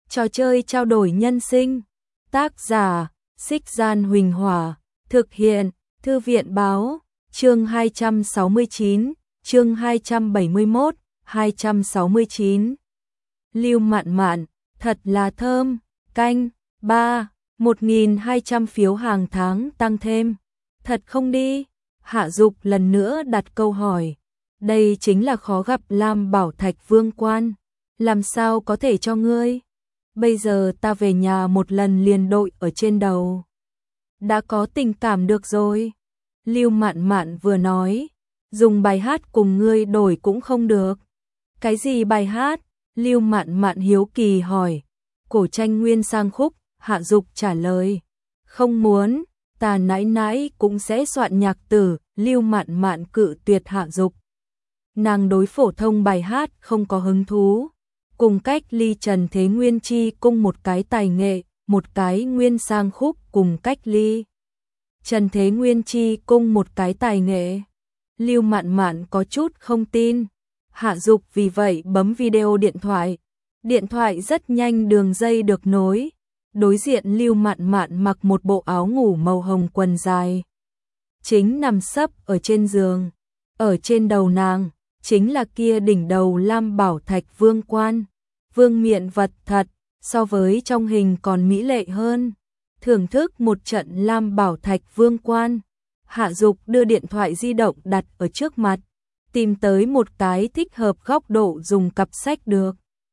Trò chơi trao đổi nhân sinh. Tác giả: Xích Gian Huỳnh Hỏa. Thực hiện: Thư viện Báo. Chương 269, chương 271, 269. Lưu Mạn Mạn, thật là thơm. Canh 3, 1.200 phiếu hàng tháng tăng thêm. Thật không đi? Hạ Dục lần nữa đặt câu hỏi. Đây chính là khó gặp Lam Bảo Thạch Vương Quan. Làm sao có thể cho ngươi? Bây giờ ta về nhà một lần liền đội ở trên đầu. Đã có tình cảm được rồi. Lưu Mạn Mạn vừa nói. Dùng bài hát cùng ngươi đổi cũng không được. Cái gì bài hát? Lưu Mạn Mạn hiếu kỳ hỏi. Cổ tranh nguyên sang khúc. Hạ Dục trả lời. Không muốn, ta nãi nãi cũng sẽ soạn nhạc tử. Lưu Mạn Mạn cự tuyệt Hạ Dục. Nàng đối phổ thông bài hát không có hứng thú. Cùng cách ly Trần Thế Nguyên chi cung một cái tài nghệ, một cái nguyên sang khúc cùng cách ly Trần Thế Nguyên chi cung một cái tài nghệ. Lưu Mạn Mạn có chút không tin. Hạ Dục vì vậy bấm video điện thoại. Điện thoại rất nhanh đường dây được nối. Đối diện Lưu Mạn Mạn mặc một bộ áo ngủ màu hồng quần dài. Chính nằm sấp ở trên giường. Ở trên đầu nàng, chính là kia đỉnh đầu Lam Bảo Thạch Vương Quan. Vương miện vật thật, so với trong hình còn mỹ lệ hơn. Thưởng thức một trận Lam Bảo Thạch Vương Quan. Hạ Dục đưa điện thoại di động đặt ở trước mặt. Tìm tới một cái thích hợp góc độ dùng cặp sách được.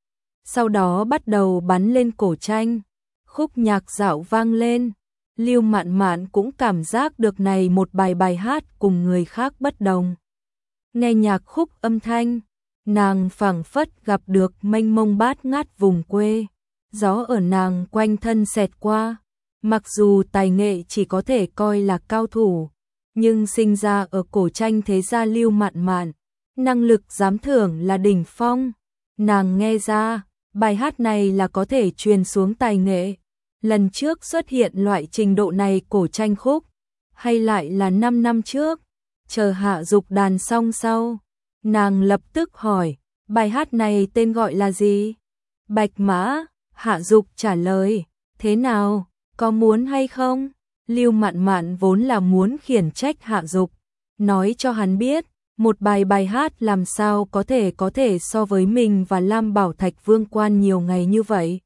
Sau đó bắt đầu bắn lên cổ tranh. Khúc nhạc dạo vang lên. Lưu Mạn Mạn cũng cảm giác được này một bài hát cùng người khác bất đồng. Nghe nhạc khúc âm thanh, nàng phảng phất gặp được mênh mông bát ngát vùng quê. Gió ở nàng quanh thân xẹt qua. Mặc dù tài nghệ chỉ có thể coi là cao thủ, nhưng sinh ra ở cổ tranh thế gia Lưu Mạn Mạn, năng lực giám thưởng là đỉnh phong. Nàng nghe ra, bài hát này là có thể truyền xuống tài nghệ. Lần trước xuất hiện loại trình độ này cổ tranh khúc, hay lại là 5 năm trước. Chờ Hạ Dục đàn xong sau, nàng lập tức hỏi, bài hát này tên gọi là gì? Bạch Mã. Hạ Dục trả lời, thế nào, có muốn hay không? Lưu Mạn Mạn vốn là muốn khiển trách Hạ Dục, nói cho hắn biết, một bài hát làm sao có thể so với mình và Lam Bảo Thạch Vương Quan nhiều ngày như vậy.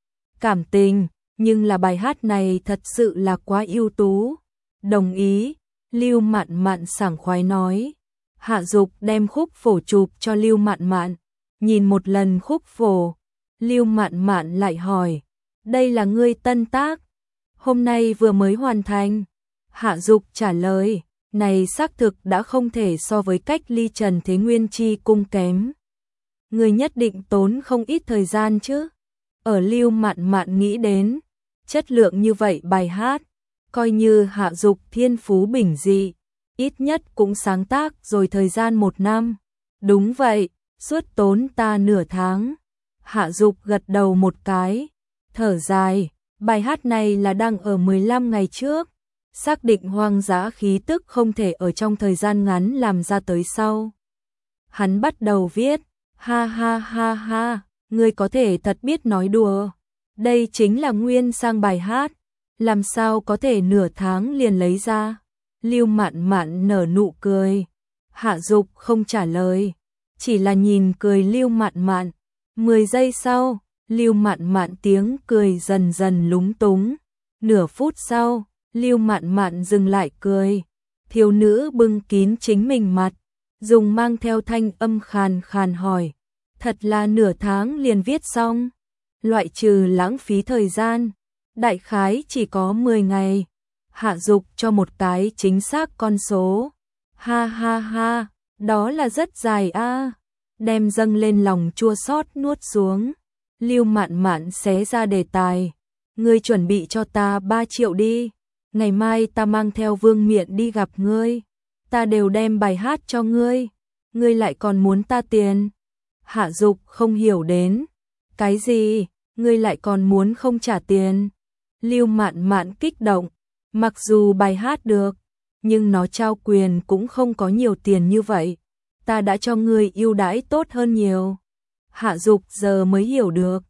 Cảm tình, nhưng là bài hát này thật sự là quá ưu tú. Đồng ý, Lưu Mạn Mạn sảng khoái nói. Hạ Dục đem khúc phổ chụp cho Lưu Mạn Mạn, nhìn một lần khúc phổ. Lưu Mạn Mạn lại hỏi, đây là ngươi tân tác, hôm nay vừa mới hoàn thành. Hạ Dục trả lời, này xác thực đã không thể so với cách ly Trần Thế Nguyên chi cung kém. Ngươi nhất định tốn không ít thời gian chứ. Ở Lưu Mạn Mạn nghĩ đến, chất lượng như vậy bài hát, coi như Hạ Dục thiên phú bình dị, ít nhất cũng sáng tác rồi thời gian 1 năm. Đúng vậy, suốt tốn ta nửa tháng. Hạ Dục gật đầu một cái, thở dài, bài hát này là đang ở 15 ngày trước, xác định hoang dã khí tức không thể ở trong thời gian ngắn làm ra tới sau. Hắn bắt đầu viết, ha ha ha ha, ngươi có thể thật biết nói đùa. Đây chính là nguyên sang bài hát, làm sao có thể nửa tháng liền lấy ra. Lưu Mạn Mạn nở nụ cười. Hạ Dục không trả lời, chỉ là nhìn cười Lưu Mạn Mạn. 10 giây sau, Lưu Mạn Mạn tiếng cười dần dần lúng túng. Nửa phút sau, Lưu Mạn Mạn dừng lại cười. Thiếu nữ bưng kín chính mình mặt, dùng mang theo thanh âm khàn khàn hỏi, thật là nửa tháng liền viết xong? Loại trừ lãng phí thời gian, đại khái chỉ có 10 ngày. Hạ Dục cho một cái chính xác con số. Ha ha ha, đó là rất dài a. Đem dâng lên lòng chua xót nuốt xuống. Lưu Mạn Mạn xé ra đề tài. Ngươi chuẩn bị cho ta 3 triệu đi. Ngày mai ta mang theo Vương Miện đi gặp ngươi. Ta đều đem bài hát cho ngươi. Ngươi lại còn muốn ta tiền. Hạ Dục không hiểu đến. Cái gì? Ngươi lại còn muốn không trả tiền? Lưu Mạn Mạn kích động. Mặc dù bài hát được, nhưng nó trao quyền cũng không có nhiều tiền như vậy. Ta đã cho ngươi ưu đãi tốt hơn nhiều. Hạ Dục giờ mới hiểu được.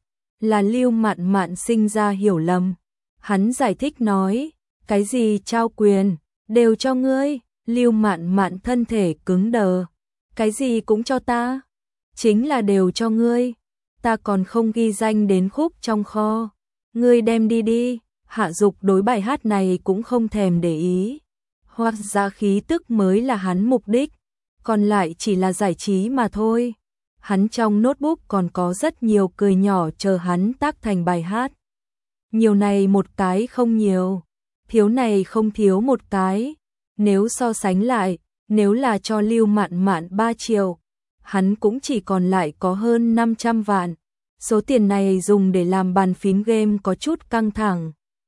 là Lưu Mạn Mạn sinh ra hiểu lầm. Hắn giải thích nói, cái gì trao quyền, đều cho ngươi. Lưu Mạn Mạn thân thể cứng đờ, cái gì cũng cho ta, chính là đều cho ngươi, ta còn không ghi danh đến khúc trong kho, ngươi đem đi đi. Hạ Dục đối bài hát này cũng không thèm để ý, hoặc ra khí tức mới là hắn mục đích, còn lại chỉ là giải trí mà thôi. Hắn trong notebook còn có rất nhiều cười nhỏ chờ hắn tác thành bài hát. Nhiều này một cái không nhiều, thiếu này không thiếu một cái. Nếu so sánh lại, nếu là cho Lưu Mạn Mạn 3 triệu, hắn cũng chỉ còn lại có hơn 500 vạn. Số tiền này dùng để làm bàn phím game có chút căng thẳng.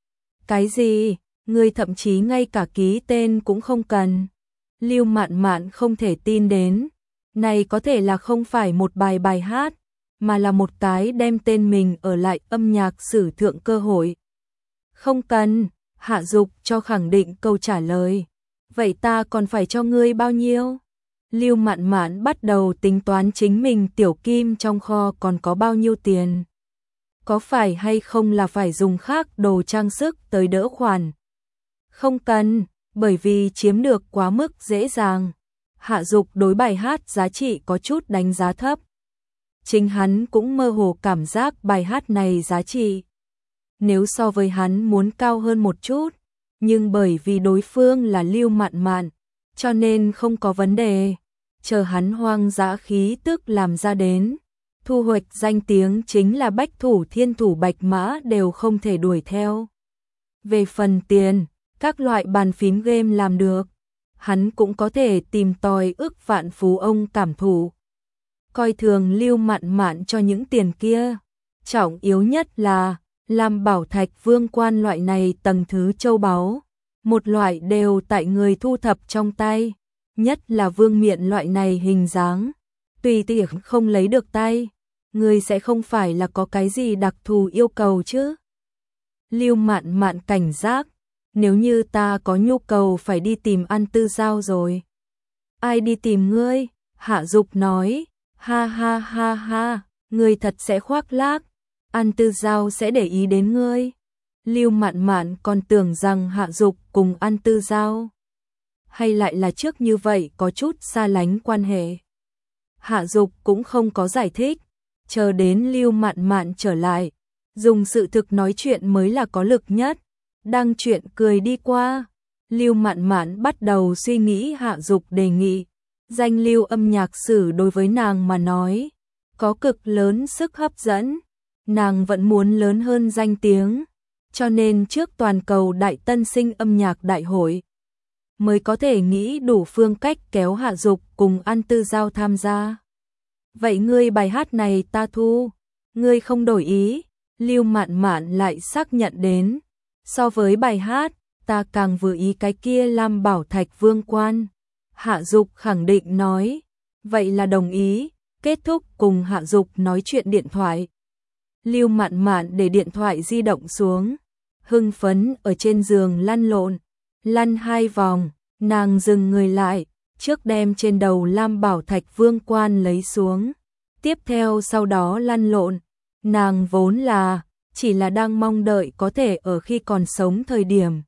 Cái gì? Ngươi thậm chí ngay cả ký tên cũng không cần. Lưu Mạn Mạn không thể tin đến. Này có thể là không phải một bài hát, mà là một cái đem tên mình ở lại âm nhạc sử thượng cơ hội. Không cần, Hạ Dục cho khẳng định câu trả lời. Vậy ta còn phải cho ngươi bao nhiêu? Lưu Mạn Mạn bắt đầu tính toán chính mình tiểu kim trong kho còn có bao nhiêu tiền. Có phải hay không là phải dùng khác đồ trang sức tới đỡ khoản? Không cần, bởi vì chiếm được quá mức dễ dàng. Hạ Dục đối bài hát giá trị có chút đánh giá thấp. Chính hắn cũng mơ hồ cảm giác bài hát này giá trị. Nếu so với hắn muốn cao hơn một chút, nhưng bởi vì đối phương là Lưu Mạn Mạn, cho nên không có vấn đề. Chờ hắn hoang dã khí tức làm ra đến, thu hoạch danh tiếng chính là bách thủ thiên thủ bạch mã đều không thể đuổi theo. Về phần tiền, các loại bàn phím game làm được, hắn cũng có thể tìm tòi ức vạn phú ông cảm thụ. Coi thường Lưu Mạn Mạn cho những tiền kia, trọng yếu nhất là làm bảo thạch vương quan loại này tầng thứ châu báu, một loại đều tại người thu thập trong tay, nhất là vương miện loại này hình dáng, tùy tiện không lấy được tay, người sẽ không phải là có cái gì đặc thù yêu cầu chứ. Lưu Mạn Mạn cảnh giác, nếu như ta có nhu cầu phải đi tìm An Tư Giao rồi. Ai đi tìm ngươi? Hạ Dục nói, ha ha ha ha, ngươi thật sẽ khoác lác, An Tư Giao sẽ để ý đến ngươi. Lưu Mạn Mạn còn tưởng rằng Hạ Dục cùng An Tư Giao hay lại là trước như vậy có chút xa lánh quan hệ. Hạ Dục cũng không có giải thích, chờ đến Lưu Mạn Mạn trở lại, dùng sự thực nói chuyện mới là có lực nhất. Đang chuyện cười đi qua, Lưu Mạn Mạn bắt đầu suy nghĩ Hạ Dục đề nghị. Danh lưu âm nhạc sử đối với nàng mà nói, có cực lớn sức hấp dẫn. Nàng vẫn muốn lớn hơn danh tiếng, cho nên trước toàn cầu đại tân sinh âm nhạc đại hội, mới có thể nghĩ đủ phương cách kéo Hạ Dục cùng An Tư Giao tham gia. Vậy ngươi bài hát này ta thu, ngươi không đổi ý? Lưu Mạn Mạn lại xác nhận đến. So với bài hát, ta càng vừa ý cái kia Lam Bảo Thạch Vương Quan. Hạ Dục khẳng định nói, vậy là đồng ý. Kết thúc cùng Hạ Dục nói chuyện điện thoại. Lưu Mạn Mạn để điện thoại di động xuống, hưng phấn ở trên giường lăn lộn, lăn 2 vòng, nàng dừng người lại, trước đem trên đầu Lam Bảo Thạch Vương Quan lấy xuống, tiếp theo sau đó lăn lộn. Nàng vốn là chỉ là đang mong đợi có thể ở khi còn sống thời điểm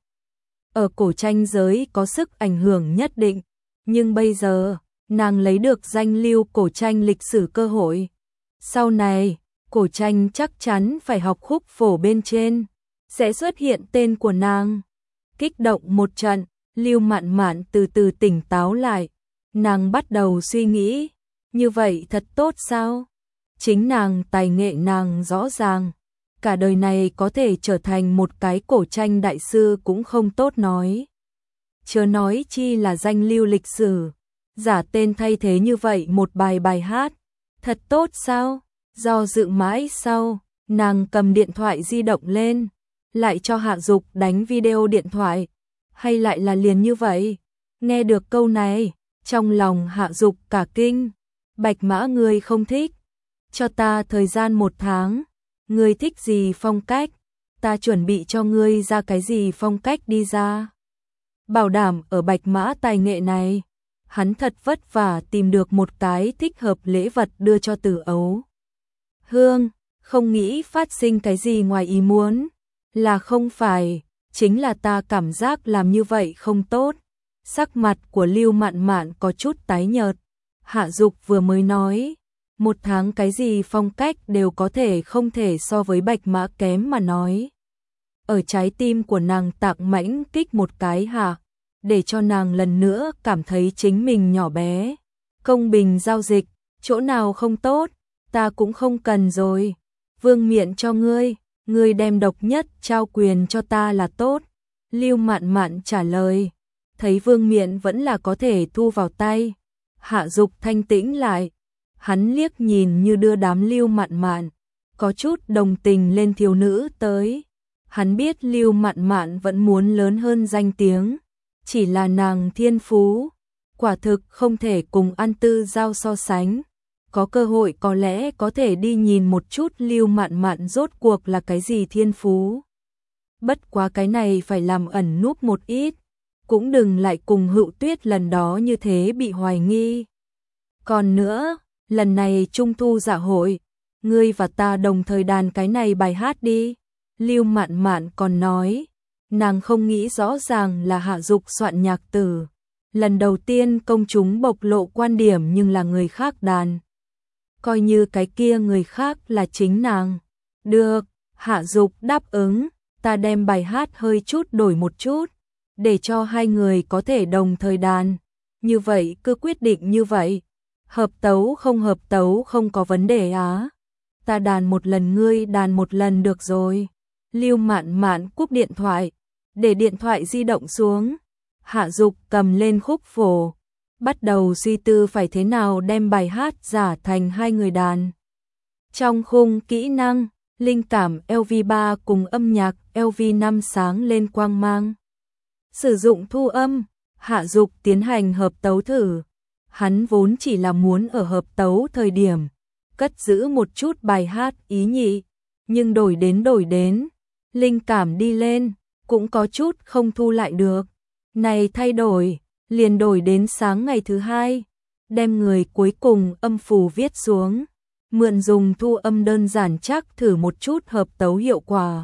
ở cổ tranh giới có sức ảnh hưởng nhất định, nhưng bây giờ nàng lấy được danh lưu cổ tranh lịch sử cơ hội. Sau này, cổ tranh chắc chắn phải học khúc phổ bên trên, sẽ xuất hiện tên của nàng. Kích động một trận, Lưu Mạn Mạn từ từ tỉnh táo lại, nàng bắt đầu suy nghĩ, như vậy thật tốt sao? Chính nàng tài nghệ nàng rõ ràng, cả đời này có thể trở thành một cái cổ tranh đại sư cũng không tốt nói. Chớ nói chi là danh lưu lịch sử, giả tên thay thế như vậy một bài hát, thật tốt sao? Do dự mãi sau, nàng cầm điện thoại di động lên, lại cho Hạ Dục đánh video điện thoại, hay lại là liền như vậy? Nghe được câu này, trong lòng Hạ Dục cả kinh, Bạch Mã ngươi không thích, cho ta thời gian 1 tháng, ngươi thích gì phong cách, ta chuẩn bị cho ngươi ra cái gì phong cách đi ra. Bảo đảm ở Bạch Mã tài nghệ này, hắn thật vất vả tìm được một cái thích hợp lễ vật đưa cho Từ Ấu Hương, không nghĩ phát sinh cái gì ngoài ý muốn, là không phải, chính là ta cảm giác làm như vậy không tốt. Sắc mặt của Lưu Mạn Mạn có chút tái nhợt. Hạ Dục vừa mới nói, 1 tháng cái gì phong cách đều có thể không thể so với Bạch Mã kém mà nói. Ở trái tim của nàng tạc mãnh kích một cái hạ, để cho nàng lần nữa cảm thấy chính mình nhỏ bé. Công bình giao dịch, chỗ nào không tốt, ta cũng không cần rồi. Vương miện cho ngươi đem độc nhất trao quyền cho ta là tốt. Lưu Mạn Mạn trả lời, thấy vương miện vẫn là có thể thu vào tay. Hạ Dục thanh tĩnh lại, hắn liếc nhìn như đưa đám Lưu Mạn Mạn, có chút đồng tình lên thiếu nữ tới. Hắn biết Lưu Mạn Mạn vẫn muốn lớn hơn danh tiếng, chỉ là nàng thiên phú, quả thực không thể cùng An Tư Giao so sánh. Có cơ hội có lẽ có thể đi nhìn một chút Lưu Mạn Mạn rốt cuộc là cái gì thiên phú. Bất quá cái này phải làm ẩn núp một ít, cũng đừng lại cùng Hữu Tuyết lần đó như thế bị hoài nghi. Còn nữa, lần này Trung thu dạ hội, ngươi và ta đồng thời đàn cái này bài hát đi. Lưu Mạn Mạn còn nói, nàng không nghĩ rõ ràng là Hạ Dục soạn nhạc tử. Lần đầu tiên công chúng bộc lộ quan điểm nhưng là người khác đàn. Coi như cái kia người khác là chính nàng. Được, Hạ Dục đáp ứng, ta đem bài hát hơi chút đổi một chút, để cho hai người có thể đồng thời đàn. Như vậy cứ quyết định như vậy. Hợp tấu không có vấn đề á. Ta đàn một lần ngươi đàn một lần được rồi. Lưu Mạn Mạn cúp điện thoại, để điện thoại di động xuống. Hạ Dục cầm lên khúc phổ, bắt đầu suy tư phải thế nào đem bài hát giả thành hai người đàn. Trong khung kỹ năng, linh cảm LV3 cùng âm nhạc LV5 sáng lên quang mang. Sử dụng thu âm, Hạ Dục tiến hành hợp tấu thử. Hắn vốn chỉ là muốn ở hợp tấu thời điểm cất giữ một chút bài hát ý nhị, nhưng đổi đến, linh cảm đi lên, cũng có chút không thu lại được. Này thay đổi, liền đổi đến sáng ngày thứ hai, đem người cuối cùng âm phù viết xuống, mượn dùng thu âm đơn giản chắc thử một chút hợp tấu hiệu quả.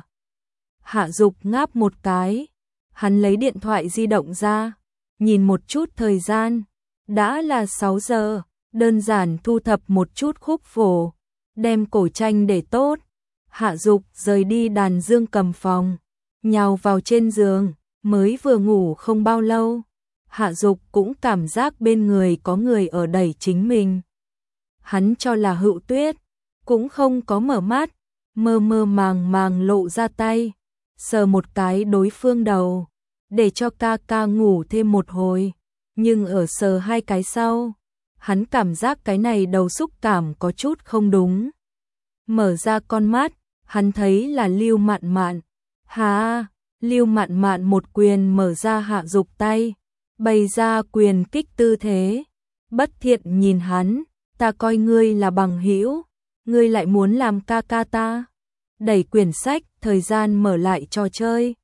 Hạ Dục ngáp một cái, hắn lấy điện thoại di động ra, nhìn một chút thời gian, đã là 6 giờ, đơn giản thu thập một chút khúc phổ, đem cổ tranh để tốt. Hạ Dục rời đi đàn dương cầm phòng, nhào vào trên giường, mới vừa ngủ không bao lâu. Hạ Dục cũng cảm giác bên người có người ở đẩy chính mình. Hắn cho là Hữu Tuyết, cũng không có mở mắt, mơ mơ màng lộ ra tay, sờ một cái đối phương đầu, để cho ca ca ngủ thêm một hồi. Nhưng ở sờ hai cái sau, hắn cảm giác cái này đầu xúc cảm có chút không đúng. Mở ra con mắt, hắn thấy là Lưu Mạn Mạn. Hà, Lưu Mạn Mạn một quyền mở ra Hạ Dục tay, bày ra quyền kích tư thế. Bất thiện nhìn hắn, ta coi ngươi là bằng hữu, ngươi lại muốn làm ca ca ta. Đẩy quyển sách, thời gian mở lại trò chơi.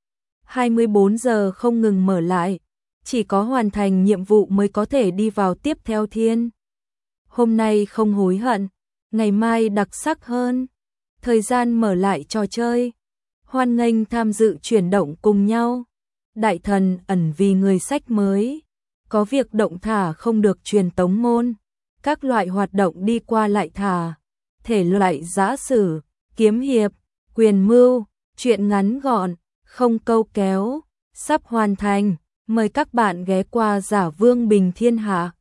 24 giờ không ngừng mở lại, chỉ có hoàn thành nhiệm vụ mới có thể đi vào tiếp theo thiên. Hôm nay không hối hận, ngày mai đặc sắc hơn. Thời gian mở lại trò chơi, hoan nghênh tham dự chuyển động cùng nhau. Đại thần ẩn vì người sách mới, có việc động thả không được truyền tống môn, các loại hoạt động đi qua lại thả, thể loại giã sử, kiếm hiệp, quyền mưu, truyện ngắn gọn, không câu kéo, sắp hoàn thành, mời các bạn ghé qua Giả Vương Bình Thiên Hạ.